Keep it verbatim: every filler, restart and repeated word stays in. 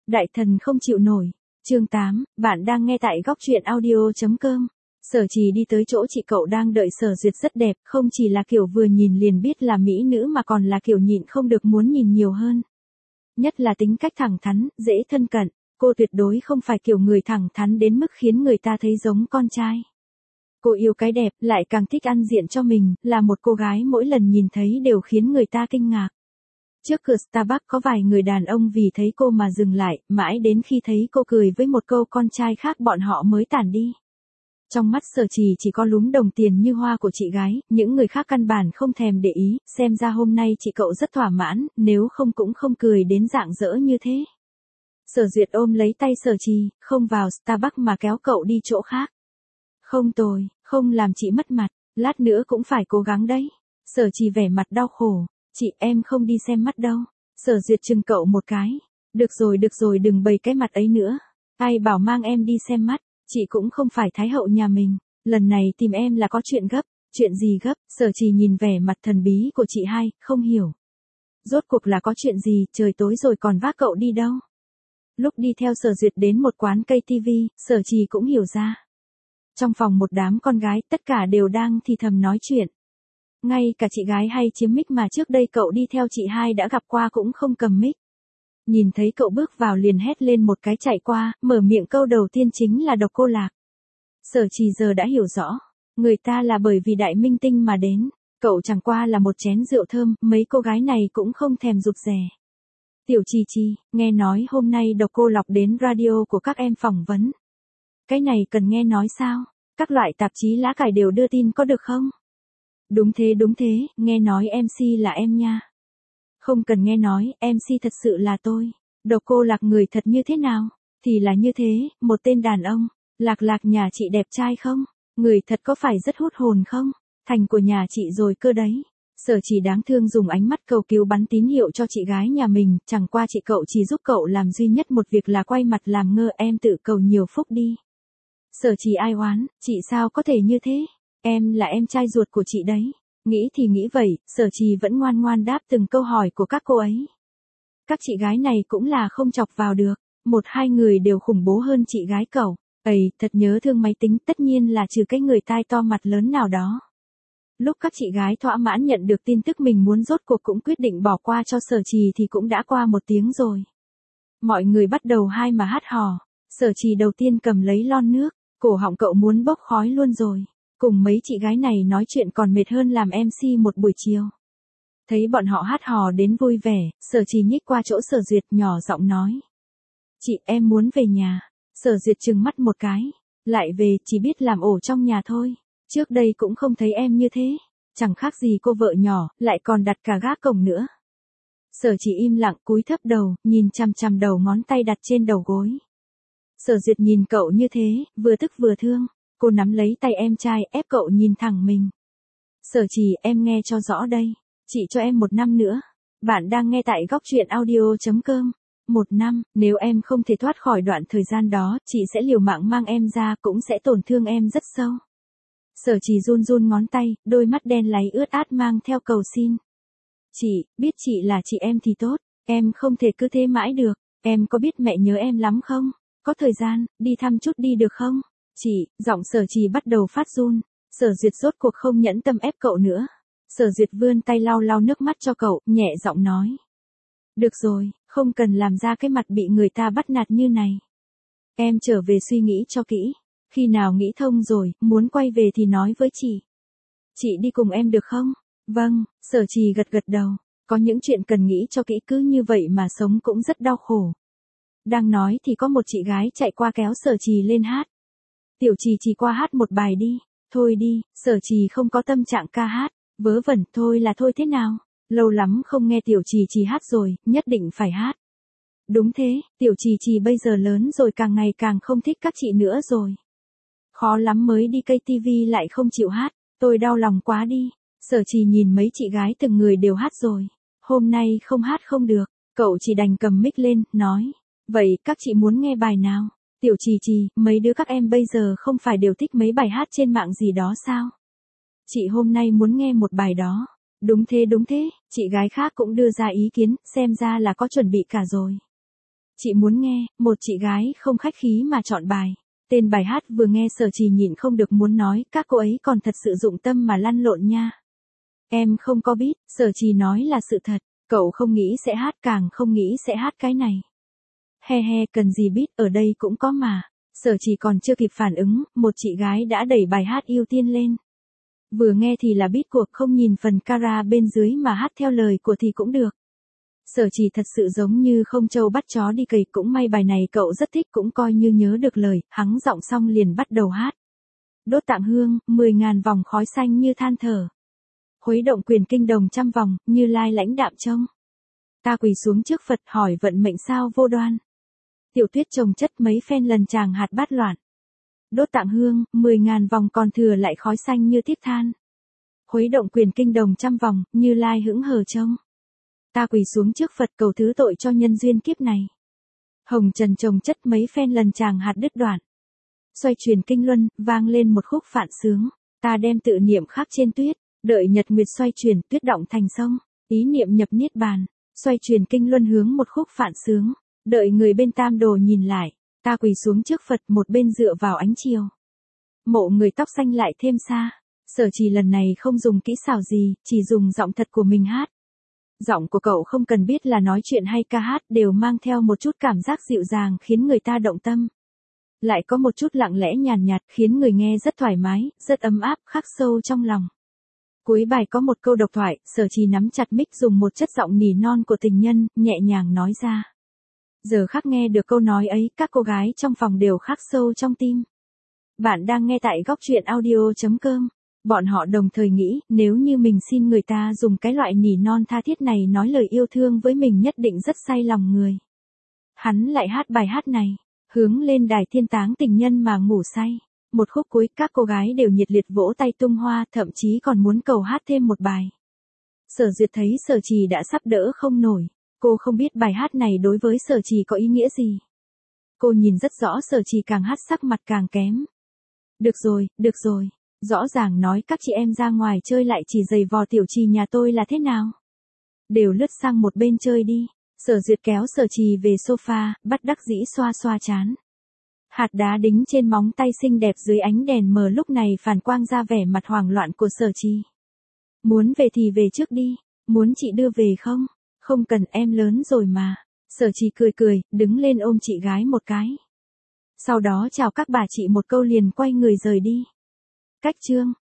Đại thần không chịu nổi. Chương tám, bạn đang nghe tại góc truyện audio chấm com. Sở Trì đi tới chỗ chị cậu đang đợi Sở Duyệt rất đẹp, không chỉ là kiểu vừa nhìn liền biết là mỹ nữ mà còn là kiểu nhịn không được muốn nhìn nhiều hơn. Nhất là tính cách thẳng thắn, dễ thân cận, cô tuyệt đối không phải kiểu người thẳng thắn đến mức khiến người ta thấy giống con trai. Cô yêu cái đẹp, lại càng thích ăn diện cho mình, là một cô gái mỗi lần nhìn thấy đều khiến người ta kinh ngạc. Trước cửa Starbucks có vài người đàn ông vì thấy cô mà dừng lại, mãi đến khi thấy cô cười với một câu con trai khác bọn họ mới tản đi. Trong mắt Sở Trì chỉ có lúm đồng tiền như hoa của chị gái, những người khác căn bản không thèm để ý, xem ra hôm nay chị cậu rất thỏa mãn, nếu không cũng không cười đến rạng rỡ như thế. Sở Duyệt ôm lấy tay Sở Trì, không vào Starbucks mà kéo cậu đi chỗ khác. Không tồi, không làm chị mất mặt, lát nữa cũng phải cố gắng đấy. Sở Trì vẻ mặt đau khổ. Chị em không đi xem mắt đâu. Sở Duyệt chừng cậu một cái. Được rồi được rồi đừng bày cái mặt ấy nữa. Ai bảo mang em đi xem mắt. Chị cũng không phải thái hậu nhà mình. Lần này tìm em là có chuyện gấp. Chuyện gì gấp? Sở Trì nhìn vẻ mặt thần bí của chị hai, không hiểu. Rốt cuộc là có chuyện gì, trời tối rồi còn vác cậu đi đâu? Lúc đi theo Sở Duyệt đến một quán cây tivi, Sở Trì cũng hiểu ra. Trong phòng một đám con gái, tất cả đều đang thì thầm nói chuyện. Ngay cả chị gái hay chiếm mic mà trước đây cậu đi theo chị hai đã gặp qua cũng không cầm mic. Nhìn thấy cậu bước vào liền hét lên một cái chạy qua, mở miệng câu đầu tiên chính là Độc Cô Lạc. Sở Trì giờ đã hiểu rõ, người ta là bởi vì đại minh tinh mà đến, cậu chẳng qua là một chén rượu thơm, mấy cô gái này cũng không thèm rụt rè. Tiểu Trì Trì, nghe nói hôm nay Độc Cô Lạc đến radio của các em phỏng vấn. Cái này cần nghe nói sao? Các loại tạp chí lá cải đều đưa tin có được không? Đúng thế đúng thế, nghe nói em xê là em nha. Không cần nghe nói, em xê thật sự là tôi. Độc Cô Lạc người thật như thế nào? Thì là như thế, một tên đàn ông. Lạc Lạc nhà chị đẹp trai không? Người thật có phải rất hút hồn không? Thành của nhà chị rồi cơ đấy. Sở Trì đáng thương dùng ánh mắt cầu cứu bắn tín hiệu cho chị gái nhà mình, chẳng qua chị cậu chỉ giúp cậu làm duy nhất một việc là quay mặt làm ngơ, em tự cầu nhiều phúc đi. Sở Trì ai oán, chị sao có thể như thế? Em là em trai ruột của chị đấy. Nghĩ thì nghĩ vậy, Sở Trì vẫn ngoan ngoan đáp từng câu hỏi của các cô ấy. Các chị gái này cũng là không chọc vào được. Một hai người đều khủng bố hơn chị gái cậu. Ây, thật nhớ thương máy tính, tất nhiên là trừ cái người tai to mặt lớn nào đó. Lúc các chị gái thỏa mãn nhận được tin tức mình muốn rốt cuộc cũng quyết định bỏ qua cho Sở Trì thì cũng đã qua một tiếng rồi. Mọi người bắt đầu hai mà hát hò. Sở Trì đầu tiên cầm lấy lon nước, cổ họng cậu muốn bốc khói luôn rồi. Cùng mấy chị gái này nói chuyện còn mệt hơn làm em xê một buổi chiều. Thấy bọn họ hát hò đến vui vẻ, Sở Trì nhích qua chỗ Sở Duyệt nhỏ giọng nói. Chị em muốn về nhà. Sở Duyệt trừng mắt một cái. Lại về, chỉ biết làm ổ trong nhà thôi. Trước đây cũng không thấy em như thế. Chẳng khác gì cô vợ nhỏ, lại còn đặt cả gác cổng nữa. Sở Trì im lặng cúi thấp đầu, nhìn chằm chằm đầu ngón tay đặt trên đầu gối. Sở Duyệt nhìn cậu như thế, vừa tức vừa thương. Cô nắm lấy tay em trai ép cậu nhìn thẳng mình. Sở Trì em nghe cho rõ đây. Chị cho em một năm nữa. Bạn đang nghe tại góc truyện audio chấm com. Một năm, nếu em không thể thoát khỏi đoạn thời gian đó, chị sẽ liều mạng mang em ra cũng sẽ tổn thương em rất sâu. Sở Trì run run ngón tay, đôi mắt đen láy ướt át mang theo cầu xin. Chị, biết chị là chị em thì tốt, em không thể cứ thế mãi được. Em có biết mẹ nhớ em lắm không? Có thời gian, đi thăm chút đi được không? Chị, giọng Sở Trì bắt đầu phát run. Sở Duyệt rốt cuộc không nhẫn tâm ép cậu nữa. Sở Duyệt vươn tay lau lau nước mắt cho cậu, nhẹ giọng nói. Được rồi, không cần làm ra cái mặt bị người ta bắt nạt như này. Em trở về suy nghĩ cho kỹ. Khi nào nghĩ thông rồi, muốn quay về thì nói với chị. Chị đi cùng em được không? Vâng, Sở Trì gật gật đầu. Có những chuyện cần nghĩ cho kỹ, cứ như vậy mà sống cũng rất đau khổ. Đang nói thì có một chị gái chạy qua kéo Sở Trì lên hát. Tiểu Trì Trì qua hát một bài đi. Thôi đi, Sở Trì không có tâm trạng ca hát. Vớ vẩn, thôi là thôi thế nào? Lâu lắm không nghe Tiểu Trì Trì hát rồi, nhất định phải hát. Đúng thế, Tiểu Trì Trì bây giờ lớn rồi càng ngày càng không thích các chị nữa rồi. Khó lắm mới đi cây tivi lại không chịu hát, tôi đau lòng quá đi. Sở Trì nhìn mấy chị gái từng người đều hát rồi. Hôm nay không hát không được, cậu chỉ đành cầm mic lên, nói. Vậy các chị muốn nghe bài nào? Tiểu Trì Trì, mấy đứa các em bây giờ không phải đều thích mấy bài hát trên mạng gì đó sao? Chị hôm nay muốn nghe một bài đó. Đúng thế đúng thế, chị gái khác cũng đưa ra ý kiến, xem ra là có chuẩn bị cả rồi. Chị muốn nghe, một chị gái không khách khí mà chọn bài. Tên bài hát vừa nghe Sở Trì nhịn không được muốn nói, các cô ấy còn thật sự dụng tâm mà lăn lộn nha. Em không có biết, Sở Trì nói là sự thật, cậu không nghĩ sẽ hát càng không nghĩ sẽ hát cái này. He he, cần gì biết, ở đây cũng có mà. Sở Trì còn chưa kịp phản ứng, một chị gái đã đẩy bài hát ưu tiên lên. Vừa nghe thì là biết cuộc, không nhìn phần cara bên dưới mà hát theo lời của thì cũng được. Sở Trì thật sự giống như không trâu bắt chó đi cày, cũng may bài này cậu rất thích, cũng coi như nhớ được lời, hắng giọng xong liền bắt đầu hát. Đốt tạng hương, mười ngàn vòng khói xanh như than thở. Khuấy động quyền kinh đồng trăm vòng, Như Lai lãnh đạm trông. Ta quỳ xuống trước Phật hỏi vận mệnh sao vô đoan. Tiểu tuyết trồng chất mấy phen lần chàng hạt bát loạn. Đốt tạng hương, mười ngàn vòng còn thừa lại khói xanh như thiết than. Khuấy động quyền kinh đồng trăm vòng, Như Lai hững hờ trông. Ta quỳ xuống trước Phật cầu thứ tội cho nhân duyên kiếp này. Hồng trần trồng chất mấy phen lần chàng hạt đứt đoạn. Xoay chuyển kinh luân, vang lên một khúc phạn sướng. Ta đem tự niệm khắc trên tuyết, đợi nhật nguyệt xoay chuyển, tuyết động thành sông. Ý niệm nhập niết bàn, xoay chuyển kinh luân hướng một khúc phạn sướng. Đợi người bên tam đồ nhìn lại, ta quỳ xuống trước Phật một bên dựa vào ánh chiều. Mộ người tóc xanh lại thêm xa. Sở Trì lần này không dùng kỹ xảo gì, chỉ dùng giọng thật của mình hát. Giọng của cậu không cần biết là nói chuyện hay ca hát, đều mang theo một chút cảm giác dịu dàng khiến người ta động tâm. Lại có một chút lặng lẽ nhàn nhạt, khiến người nghe rất thoải mái, rất ấm áp, khắc sâu trong lòng. Cuối bài có một câu độc thoại, Sở Trì nắm chặt mic dùng một chất giọng nỉ non của tình nhân, nhẹ nhàng nói ra. Giờ khắc nghe được câu nói ấy, các cô gái trong phòng đều khắc sâu trong tim. Bạn đang nghe tại góc truyện audio chấm com. Bọn họ đồng thời nghĩ, nếu như mình xin người ta dùng cái loại nỉ non tha thiết này nói lời yêu thương với mình nhất định rất say lòng người. Hắn lại hát bài hát này, hướng lên đài thiên táng tình nhân mà ngủ say. Một khúc cuối, các cô gái đều nhiệt liệt vỗ tay tung hoa, thậm chí còn muốn cầu hát thêm một bài. Sở Duyệt thấy Sở Trì đã sắp đỡ không nổi. Cô không biết bài hát này đối với Sở Trì có ý nghĩa gì. Cô nhìn rất rõ Sở Trì càng hát sắc mặt càng kém. Được rồi, được rồi. Rõ ràng nói các chị em ra ngoài chơi lại chỉ giày vò tiểu Trì nhà tôi là thế nào. Đều lướt sang một bên chơi đi. Sở Duyệt kéo Sở Trì về sofa, bắt đắc dĩ xoa xoa chán. Hạt đá đính trên móng tay xinh đẹp dưới ánh đèn mờ lúc này phản quang ra vẻ mặt hoảng loạn của Sở Trì. Muốn về thì về trước đi. Muốn chị đưa về không? Không cần, em lớn rồi mà. Sở Trì cười cười, đứng lên ôm chị gái một cái. Sau đó chào các bà chị một câu liền quay người rời đi. Cách chương